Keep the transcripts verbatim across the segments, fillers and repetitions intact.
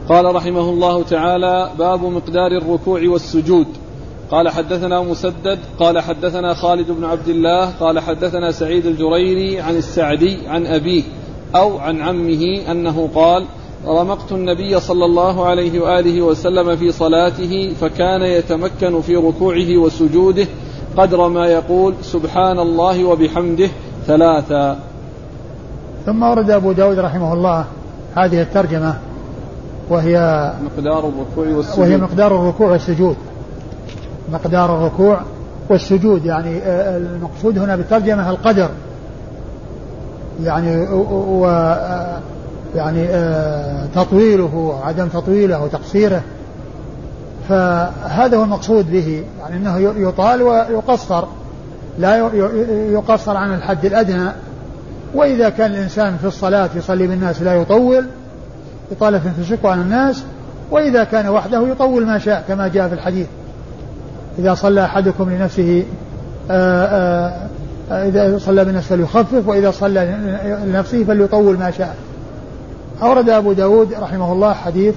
قال رحمه الله تعالى: باب مقدار الركوع والسجود. قال حدثنا مسدد قال حدثنا خالد بن عبد الله قال حدثنا سعيد الجريري عن السعدي عن أبيه أو عن عمه أنه قال: رمقت النبي صلى الله عليه وآله وسلم في صلاته فكان يتمكن في ركوعه وسجوده قدر ما يقول سبحان الله وبحمده ثلاثا. ثم ورد أبو داود رحمه الله هذه الترجمة وهي مقدار الركوع والسجود وهي مقدار الركوع والسجود مقدار الركوع والسجود يعني المقصود هنا بالترجمة القدر يعني و يعني تطويله وعدم تطويله وتقصيره، فهذا هو المقصود به، يعني أنه يطال ويقصر، لا يقصر عن الحد الأدنى. وإذا كان الإنسان في الصلاة يصلي بالناس لا يطول يطال في الشكوى عن الناس، وإذا كان وحده يطول ما شاء كما جاء في الحديث: إذا صلى أحدكم لنفسه آآ آآ إذا صلى بالناس فليخفف، وإذا صلى لنفسه فليطول ما شاء. أورد أبو داود رحمه الله حديث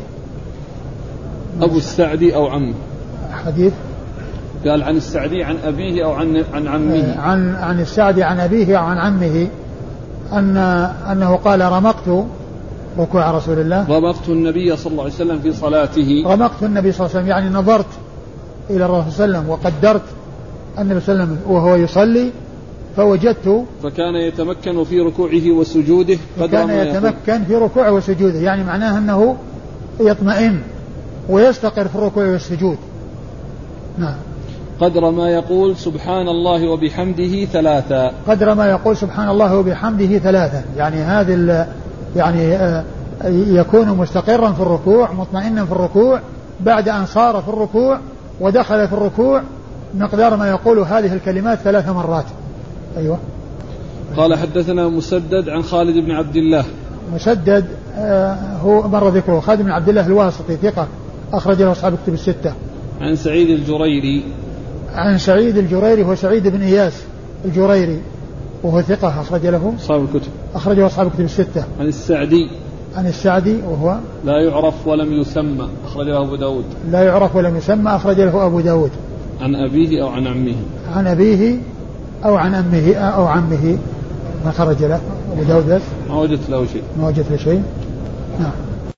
أبو السعدي أو عمه، حديث قال عن السعدي عن أبيه أو عن عن عمه، عن عن السعدي عن أبيه أو عن عمه أن أنه قال: رمقت ركوع رسول الله، رمقت النبي صلى الله عليه وسلم في صلاته، رمقت النبي صلى الله عليه وسلم يعني نظرت إلى الرسول صلى الله عليه وسلم وقدرت النبي صلى الله عليه وسلم وهو يصلي فوجدت فكان يتمكن في ركوعه وسجوده فكان يتمكن في ركوعه وسجوده، يعني معناه أنه يطمئن ويستقر في الركوع والسجود. نعم. قدر ما يقول سبحان الله وبحمده ثلاثا، قدر ما يقول سبحان الله وبحمده ثلاثا، يعني هذه يعني يكون مستقرا في الركوع مطمئنا في الركوع بعد أن صار في الركوع ودخل في الركوع مقدار ما يقول هذه الكلمات ثلاث مرات. أيوة. قال حدثنا مسدد عن خالد بن عبد الله. مسدد آه هو مر ذكره، خالد بن عبد الله الواسطي ثقة أخرج له أصحاب الكتب الستة. عن سعيد الجريري. عن سعيد الجريري هو سعيد بن إياس الجريري وهو ثقة أخرج له أصحاب الكتب أخرجه أصحاب الكتب الستة. عن السعدي. عن السعدي وهو لا يعرف ولم يسمى أخرج له أبو داود. لا يعرف ولم يسمى أخرج له أبو داود. عن أبيه أو عن عمه. عن أبيه أو عن أمه أو عمه ما خرج له أبو داود بس ما وجدت له شيء. ما وجدت له شيء. نعم.